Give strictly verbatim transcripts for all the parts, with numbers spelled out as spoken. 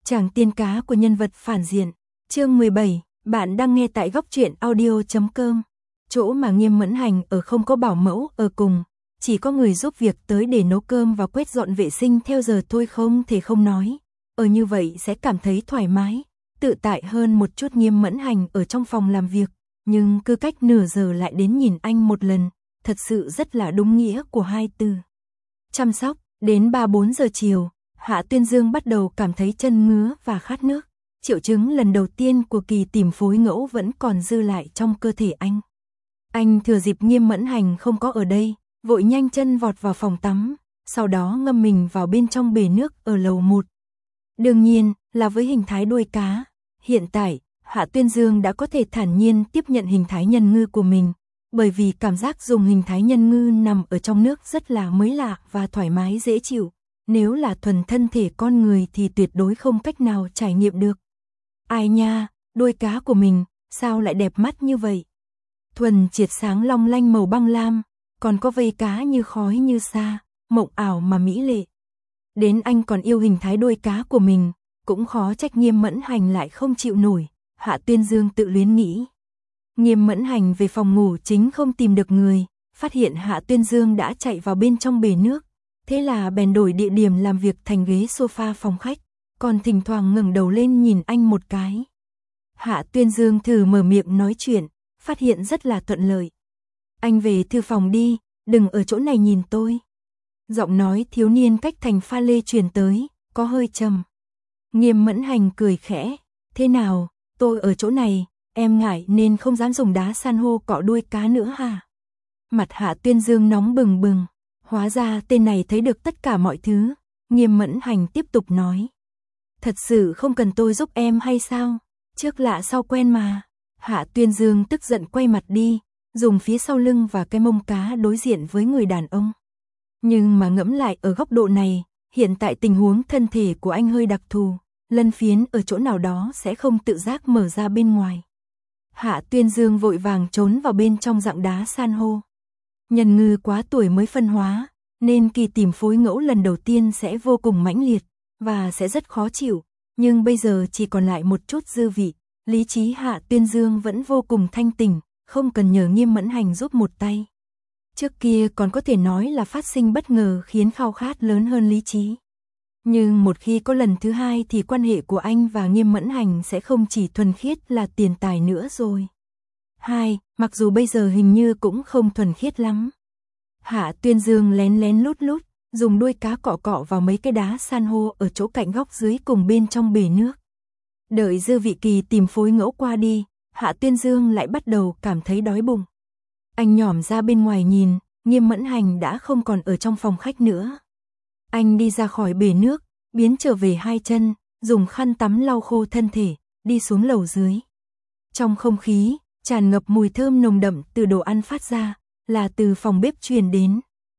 Chàng tiên cá của nhân vật phản diện. Chương mười bảy, bạn đang nghe tại góc truyện audio chấm com. Chỗ mà Nghiêm Mẫn Hành ở không có bảo mẫu ở cùng, chỉ có người giúp việc tới để nấu cơm và quét dọn vệ sinh theo giờ thôi, không thể không nói. Ở như vậy sẽ cảm thấy thoải mái, tự tại hơn một chút. Nghiêm Mẫn Hành ở trong phòng làm việc, nhưng cứ cách nửa giờ lại đến nhìn anh một lần, thật sự rất là đúng nghĩa của hai từ chăm sóc. Đến ba bốn giờ chiều, Hạ Tuyên Dương bắt đầu cảm thấy chân ngứa và khát nước. Triệu chứng lần đầu tiên của kỳ tìm phối ngẫu vẫn còn dư lại trong cơ thể anh. Anh thừa dịp Nghiêm Mẫn Hành không có ở đây, vội nhanh chân vọt vào phòng tắm, sau đó ngâm mình vào bên trong bể nước ở lầu một. Đương nhiên là với hình thái đuôi cá. Hiện tại, Hạ Tuyên Dương đã có thể thản nhiên tiếp nhận hình thái nhân ngư của mình, bởi vì cảm giác dùng hình thái nhân ngư nằm ở trong nước rất là mới lạ và thoải mái dễ chịu. Nếu là thuần thân thể con người thì tuyệt đối không cách nào trải nghiệm được. Ai nha, đuôi cá của mình, sao lại đẹp mắt như vậy? Thuần triệt sáng long lanh màu băng lam, còn có vây cá như khói như sa, mộng ảo mà mỹ lệ. Đến anh còn yêu hình thái đuôi cá của mình, cũng khó trách Nghiêm Mẫn Hành lại không chịu nổi, Hạ Tuyên Dương tự luyến nghĩ. Nghiêm Mẫn Hành về phòng ngủ chính không tìm được người, phát hiện Hạ Tuyên Dương đã chạy vào bên trong bể nước. Thế là bèn đổi địa điểm làm việc thành ghế sofa phòng khách, còn thỉnh thoảng ngẩng đầu lên nhìn anh một cái. Hạ Tuyên Dương thử mở miệng nói chuyện, phát hiện rất là thuận lợi. Anh về thư phòng đi, đừng ở chỗ này nhìn tôi. Giọng nói thiếu niên cách thành pha lê truyền tới, có hơi trầm. Nghiêm Mẫn Hành cười khẽ, thế nào, tôi ở chỗ này, em ngại nên không dám dùng đá san hô cọ đuôi cá nữa hả? Mặt Hạ Tuyên Dương nóng bừng bừng. Hóa ra tên này thấy được tất cả mọi thứ. Nghiêm Mẫn Hành tiếp tục nói. Thật sự không cần tôi giúp em hay sao? Trước lạ sau quen mà. Hạ Tuyên Dương tức giận quay mặt đi, dùng phía sau lưng và cái mông cá đối diện với người đàn ông. Nhưng mà ngẫm lại ở góc độ này, hiện tại tình huống thân thể của anh hơi đặc thù, lân phiến ở chỗ nào đó sẽ không tự giác mở ra bên ngoài. Hạ Tuyên Dương vội vàng trốn vào bên trong dạng đá san hô. Nhân ngư quá tuổi mới phân hóa, nên kỳ tìm phối ngẫu lần đầu tiên sẽ vô cùng mãnh liệt, và sẽ rất khó chịu, nhưng bây giờ chỉ còn lại một chút dư vị, lý trí Hạ Tuyên Dương vẫn vô cùng thanh tỉnh, không cần nhờ Nghiêm Mẫn Hành giúp một tay. Trước kia còn có thể nói là phát sinh bất ngờ khiến khao khát lớn hơn lý trí. Nhưng một khi có lần thứ hai thì quan hệ của anh và Nghiêm Mẫn Hành sẽ không chỉ thuần khiết là tiền tài nữa rồi. Hai, mặc dù bây giờ hình như cũng không thuần khiết lắm. Hạ Tuyên Dương lén lén lút lút, dùng đuôi cá cọ cọ vào mấy cái đá san hô ở chỗ cạnh góc dưới cùng bên trong bể nước. Đợi dư vị kỳ tìm phối ngẫu qua đi, Hạ Tuyên Dương lại bắt đầu cảm thấy đói bụng. Anh nhỏm ra bên ngoài nhìn, Nghiêm Mẫn Hành đã không còn ở trong phòng khách nữa. Anh đi ra khỏi bể nước, biến trở về hai chân, dùng khăn tắm lau khô thân thể, đi xuống lầu dưới. Trong không khí, tràn ngập mùi thơm nồng đậm từ đồ ăn phát ra, là từ phòng bếp truyền đến.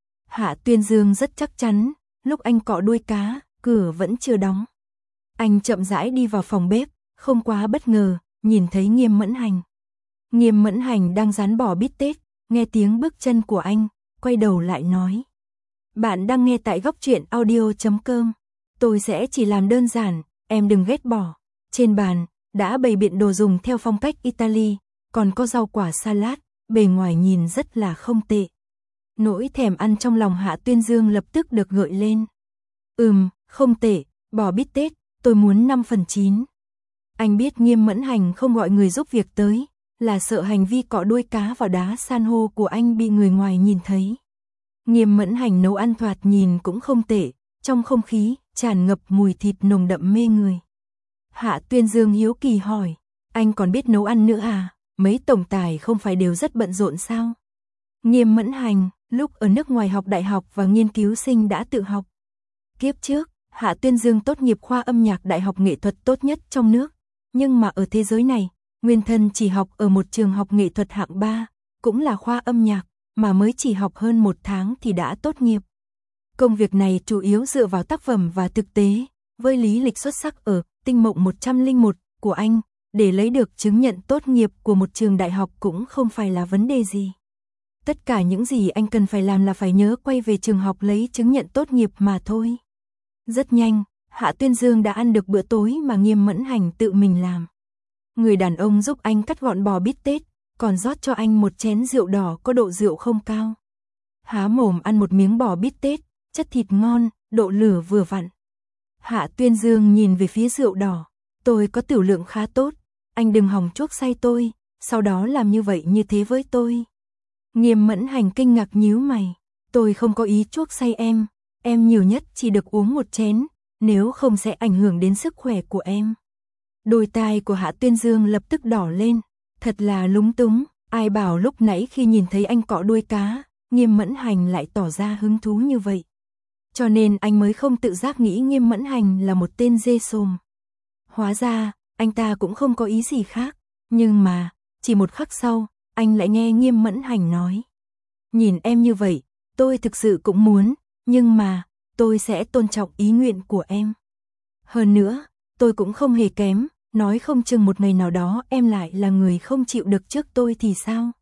Hạ Tuyên Dương rất chắc chắn, lúc anh cọ đuôi cá, cửa vẫn chưa đóng. Anh chậm rãi đi vào phòng bếp, không quá bất ngờ, nhìn thấy Nghiêm Mẫn Hành. Nghiêm Mẫn Hành đang rán bò bít tết, nghe tiếng bước chân của anh, quay đầu lại nói. Bạn đang nghe tại góc truyện audio chấm com. Tôi sẽ chỉ làm đơn giản, em đừng ghét bỏ. Trên bàn, đã bày biện đồ dùng theo phong cách Italy, còn có rau quả salad, bề ngoài nhìn rất là không tệ. Nỗi thèm ăn trong lòng Hạ Tuyên Dương lập tức được gợi lên. Ừm, không tệ, bò bít tết, tôi muốn năm phần chín. Anh biết Nghiêm Mẫn Hành không gọi người giúp việc tới, là sợ hành vi cọ đuôi cá vào đá san hô của anh bị người ngoài nhìn thấy. Nghiêm Mẫn Hành nấu ăn thoạt nhìn cũng không tệ, trong không khí tràn ngập mùi thịt nồng đậm mê người. Hạ Tuyên Dương hiếu kỳ hỏi, anh còn biết nấu ăn nữa à? Mấy tổng tài không phải đều rất bận rộn sao? Nghiêm Mẫn Hành, lúc ở nước ngoài học đại học và nghiên cứu sinh đã tự học. Kiếp trước, Hạ Tuyên Dương tốt nghiệp khoa âm nhạc Đại học nghệ thuật tốt nhất trong nước, nhưng mà ở thế giới này, nguyên thân chỉ học ở một trường học nghệ thuật hạng ba, cũng là khoa âm nhạc, mà mới chỉ học hơn một tháng thì đã tốt nghiệp. Công việc này chủ yếu dựa vào tác phẩm và thực tế, với lý lịch xuất sắc ở Tinh Mộng một không một của anh, để lấy được chứng nhận tốt nghiệp của một trường đại học cũng không phải là vấn đề gì. Tất cả những gì anh cần phải làm là phải nhớ quay về trường học lấy chứng nhận tốt nghiệp mà thôi. Rất nhanh, Hạ Tuyên Dương đã ăn được bữa tối mà Nghiêm Mẫn Hành tự mình làm. Người đàn ông giúp anh cắt gọn bò bít tết, còn rót cho anh một chén rượu đỏ có độ rượu không cao. Há mồm ăn một miếng bò bít tết, chất thịt ngon, độ lửa vừa vặn. Hạ Tuyên Dương nhìn về phía rượu đỏ, tôi có tiểu lượng khá tốt, anh đừng hòng chuốc say tôi, sau đó làm như vậy như thế với tôi. Nghiêm Mẫn Hành kinh ngạc nhíu mày, tôi không có ý chuốc say em, em nhiều nhất chỉ được uống một chén, nếu không sẽ ảnh hưởng đến sức khỏe của em. Đôi tai của Hạ Tuyên Dương lập tức đỏ lên, thật là lúng túng, ai bảo lúc nãy khi nhìn thấy anh cọ đuôi cá, Nghiêm Mẫn Hành lại tỏ ra hứng thú như vậy. Cho nên anh mới không tự giác nghĩ Nghiêm Mẫn Hành là một tên dê sồm. Hóa ra, anh ta cũng không có ý gì khác, nhưng mà, chỉ một khắc sau, anh lại nghe Nghiêm Mẫn Hành nói. Nhìn em như vậy, tôi thực sự cũng muốn, nhưng mà, tôi sẽ tôn trọng ý nguyện của em. Hơn nữa, tôi cũng không hề kém, nói không chừng một ngày nào đó em lại là người không chịu được trước tôi thì sao?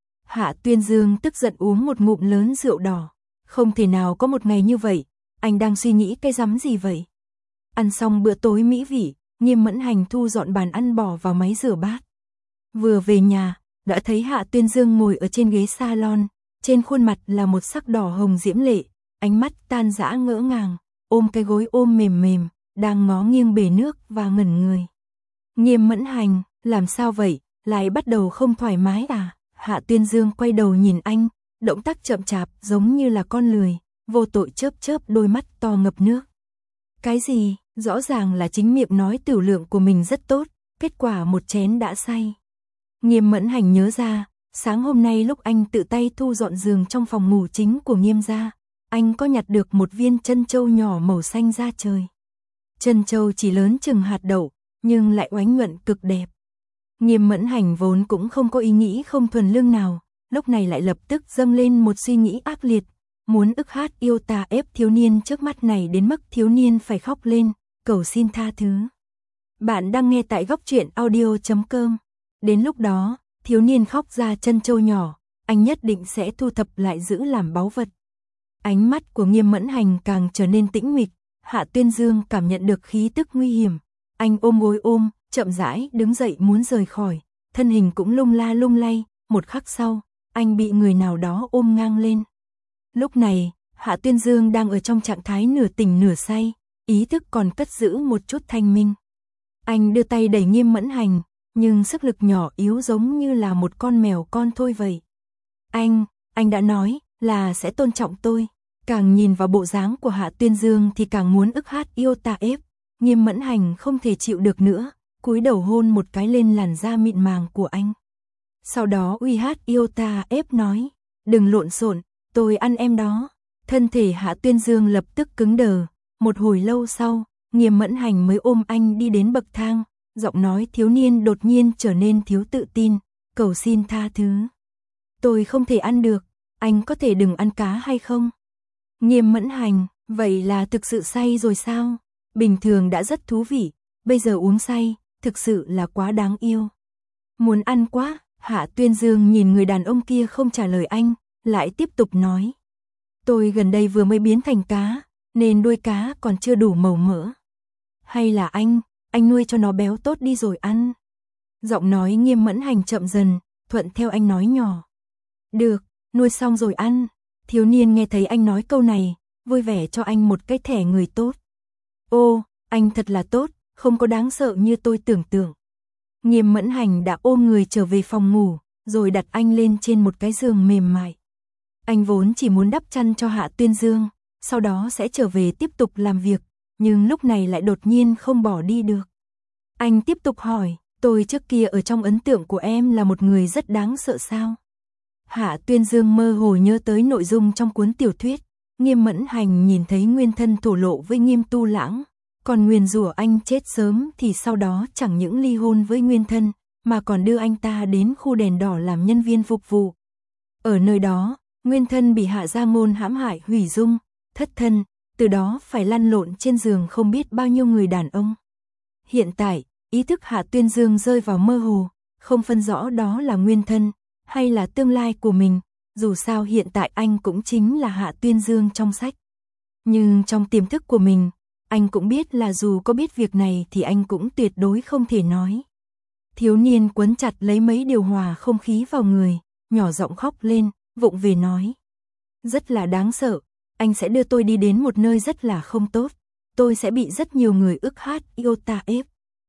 Hạ Tuyên Dương tức giận uống một ngụm lớn rượu đỏ. Không thể nào có một ngày như vậy, anh đang suy nghĩ cái rắm gì vậy? Ăn xong bữa tối mỹ vị, Nghiêm Mẫn Hành thu dọn bàn ăn bỏ vào máy rửa bát. Vừa về nhà, đã thấy Hạ Tuyên Dương ngồi ở trên ghế salon, trên khuôn mặt là một sắc đỏ hồng diễm lệ, ánh mắt tan dã ngỡ ngàng, ôm cái gối ôm mềm mềm, đang ngó nghiêng bể nước và ngẩn người. Nghiêm Mẫn Hành, làm sao vậy, lại bắt đầu không thoải mái à? Hạ Tuyên Dương quay đầu nhìn anh, động tác chậm chạp giống như là con lười, vô tội chớp chớp đôi mắt to ngập nước. Cái gì, rõ ràng là chính miệng nói tiểu lượng của mình rất tốt, kết quả một chén đã say. Nghiêm Mẫn Hành nhớ ra, sáng hôm nay lúc anh tự tay thu dọn giường trong phòng ngủ chính của Nghiêm gia, anh có nhặt được một viên trân châu nhỏ màu xanh da trời. Trân châu chỉ lớn chừng hạt đậu, nhưng lại oánh nhuận cực đẹp. Nghiêm Mẫn Hành vốn cũng không có ý nghĩ không thuần lương nào, lúc này lại lập tức dâng lên một suy nghĩ ác liệt, muốn ức hát yêu tà ép thiếu niên trước mắt này đến mức thiếu niên phải khóc lên, cầu xin tha thứ. Bạn đang nghe tại góc truyện audio chấm com. Đến lúc đó, thiếu niên khóc ra trân châu nhỏ, anh nhất định sẽ thu thập lại giữ làm báu vật. Ánh mắt của Nghiêm Mẫn Hành càng trở nên tĩnh mịch, Hạ Tuyên Dương cảm nhận được khí tức nguy hiểm. Anh ôm gối ôm, chậm rãi đứng dậy muốn rời khỏi, thân hình cũng lung la lung lay, một khắc sau, anh bị người nào đó ôm ngang lên. Lúc này, Hạ Tuyên Dương đang ở trong trạng thái nửa tỉnh nửa say, ý thức còn cất giữ một chút thanh minh. Anh đưa tay đẩy Nghiêm Mẫn Hành, nhưng sức lực nhỏ yếu giống như là một con mèo con thôi vậy. Anh, anh đã nói là sẽ tôn trọng tôi. Càng nhìn vào bộ dáng của Hạ Tuyên Dương thì càng muốn ức hát yêu tà ép. Nghiêm Mẫn Hành không thể chịu được nữa, cúi đầu hôn một cái lên làn da mịn màng của anh. Sau đó uy hát yêu tà ép nói, đừng lộn xộn, tôi ăn em đó. Thân thể Hạ Tuyên Dương lập tức cứng đờ, một hồi lâu sau, Nghiêm Mẫn Hành mới ôm anh đi đến bậc thang, giọng nói thiếu niên đột nhiên trở nên thiếu tự tin, cầu xin tha thứ. Tôi không thể ăn được, anh có thể đừng ăn cá hay không? Nghiêm Mẫn Hành, vậy là thực sự say rồi sao? Bình thường đã rất thú vị, bây giờ uống say, thực sự là quá đáng yêu. Muốn ăn quá, Hạ Tuyên Dương nhìn người đàn ông kia không trả lời anh, lại tiếp tục nói. Tôi gần đây vừa mới biến thành cá, nên đuôi cá còn chưa đủ màu mỡ. Hay là anh, anh nuôi cho nó béo tốt đi rồi ăn. Giọng nói Nghiêm Mẫn Hành chậm dần, thuận theo anh nói nhỏ. Được, nuôi xong rồi ăn. Thiếu niên nghe thấy anh nói câu này, vui vẻ cho anh một cái thẻ người tốt. Ô, anh thật là tốt, không có đáng sợ như tôi tưởng tượng. Nghiêm Mẫn Hành đã ôm người trở về phòng ngủ, rồi đặt anh lên trên một cái giường mềm mại. Anh vốn chỉ muốn đắp chăn cho Hạ Tuyên Dương, sau đó sẽ trở về tiếp tục làm việc, nhưng lúc này lại đột nhiên không bỏ đi được. Anh tiếp tục hỏi, tôi trước kia ở trong ấn tượng của em là một người rất đáng sợ sao? Hạ Tuyên Dương mơ hồ nhớ tới nội dung trong cuốn tiểu thuyết, Nghiêm Mẫn Hành nhìn thấy nguyên thân thổ lộ với Nghiêm Tu Lãng, còn nguyền rủa anh chết sớm thì sau đó chẳng những ly hôn với nguyên thân, mà còn đưa anh ta đến khu đèn đỏ làm nhân viên phục vụ. Ở nơi đó, nguyên thân bị Hạ Gia Ngôn hãm hại hủy dung, thất thân, từ đó phải lăn lộn trên giường không biết bao nhiêu người đàn ông. Hiện tại, ý thức Hạ Tuyên Dương rơi vào mơ hồ, không phân rõ đó là nguyên thân, hay là tương lai của mình, dù sao hiện tại anh cũng chính là Hạ Tuyên Dương trong sách. Nhưng trong tiềm thức của mình, anh cũng biết là dù có biết việc này thì anh cũng tuyệt đối không thể nói. Thiếu niên quấn chặt lấy mấy điều hòa không khí vào người, nhỏ giọng khóc lên, vụng về nói. Rất là đáng sợ, anh sẽ đưa tôi đi đến một nơi rất là không tốt. Tôi sẽ bị rất nhiều người ức hát yêu ta ép.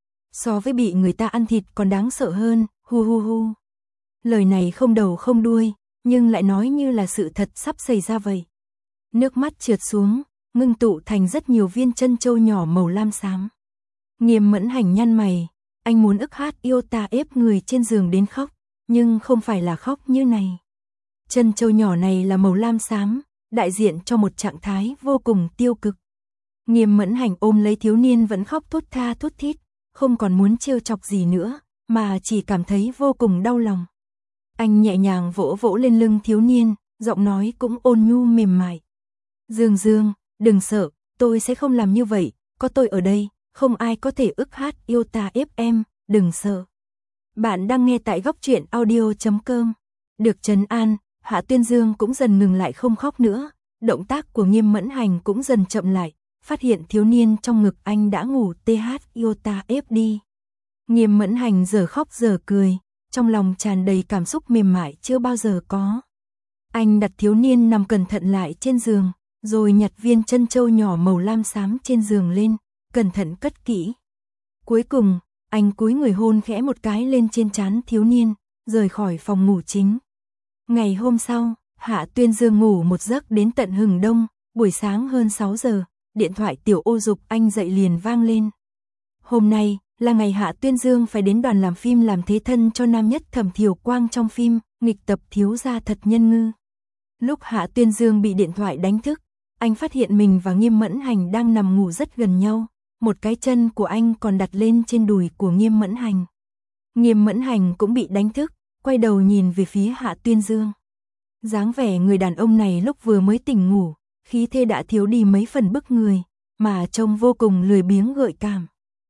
So với bị người ta ăn thịt còn đáng sợ hơn, hu hu hu. Lời này không đầu không đuôi, nhưng lại nói như là sự thật sắp xảy ra vậy. Nước mắt trượt xuống, ngưng tụ thành rất nhiều viên chân châu nhỏ màu lam xám. Nghiêm Mẫn Hành nhăn mày, anh muốn ức hát yêu ta ép người trên giường đến khóc, nhưng không phải là khóc như này. Chân châu nhỏ này là màu lam xám, đại diện cho một trạng thái vô cùng tiêu cực. Nghiêm Mẫn Hành ôm lấy thiếu niên vẫn khóc thút tha thút thít, không còn muốn trêu chọc gì nữa, mà chỉ cảm thấy vô cùng đau lòng. Anh nhẹ nhàng vỗ vỗ lên lưng thiếu niên, giọng nói cũng ôn nhu mềm mại. Dương Dương, đừng sợ, tôi sẽ không làm như vậy, có tôi ở đây, không ai có thể ức hát yêu ta ép em, đừng sợ. Bạn đang nghe tại góc truyện audio chấm com. Được trấn an, Hạ Tuyên Dương cũng dần ngừng lại không khóc nữa, động tác của Nghiêm Mẫn Hành cũng dần chậm lại, phát hiện thiếu niên trong ngực anh đã ngủ tê hát yêu ta ép đi. Nghiêm Mẫn Hành giờ khóc giờ cười, trong lòng tràn đầy cảm xúc mềm mại chưa bao giờ có. Anh đặt thiếu niên nằm cẩn thận lại trên giường, rồi nhặt viên chân châu nhỏ màu lam xám trên giường lên, cẩn thận cất kỹ. Cuối cùng, anh cúi người hôn khẽ một cái lên trên trán thiếu niên, rời khỏi phòng ngủ chính. Ngày hôm sau, Hạ Tuyên Dương ngủ một giấc đến tận hừng đông, buổi sáng hơn sáu giờ, điện thoại tiểu ô dục anh dậy liền vang lên. Hôm nay là ngày Hạ Tuyên Dương phải đến đoàn làm phim làm thế thân cho nam nhất Thẩm Thiều Quang trong phim Nghịch tập thiếu gia thật nhân ngư. Lúc Hạ Tuyên Dương bị điện thoại đánh thức, anh phát hiện mình và Nghiêm Mẫn Hành đang nằm ngủ rất gần nhau, một cái chân của anh còn đặt lên trên đùi của Nghiêm Mẫn Hành. Nghiêm Mẫn Hành cũng bị đánh thức, quay đầu nhìn về phía Hạ Tuyên Dương. Dáng vẻ người đàn ông này lúc vừa mới tỉnh ngủ, khí thế đã thiếu đi mấy phần bức người, mà trông vô cùng lười biếng gợi cảm.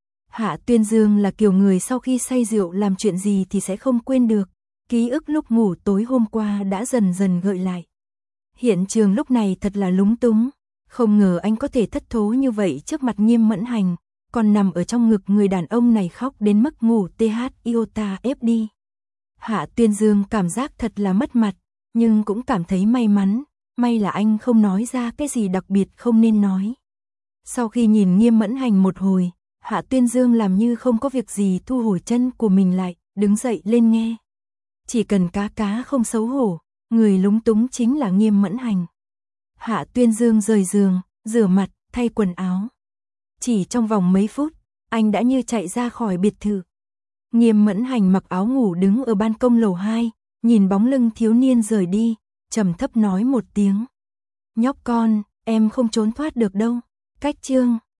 Hạ Tuyên Dương là kiểu người sau khi say rượu làm chuyện gì thì sẽ không quên được, ký ức lúc ngủ tối hôm qua đã dần dần gợi lại. Hiện trường lúc này thật là lúng túng, không ngờ anh có thể thất thố như vậy trước mặt Nghiêm Mẫn Hành, còn nằm ở trong ngực người đàn ông này khóc đến mức ngủ tê hát yêu ta ép đi. Hạ Tuyên Dương cảm giác thật là mất mặt, nhưng cũng cảm thấy may mắn, may là anh không nói ra cái gì đặc biệt không nên nói. Sau khi nhìn Nghiêm Mẫn Hành một hồi, Hạ Tuyên Dương làm như không có việc gì thu hồi chân của mình lại, đứng dậy lên nghe. Chỉ cần cá cá không xấu hổ, người lúng túng chính là Nghiêm Mẫn Hành. Hạ Tuyên Dương rời giường, rửa mặt, thay quần áo. Chỉ trong vòng mấy phút, anh đã như chạy ra khỏi biệt thự. Nghiêm Mẫn Hành mặc áo ngủ đứng ở ban công lầu hai, nhìn bóng lưng thiếu niên rời đi, trầm thấp nói một tiếng. Nhóc con, em không trốn thoát được đâu. Cách chương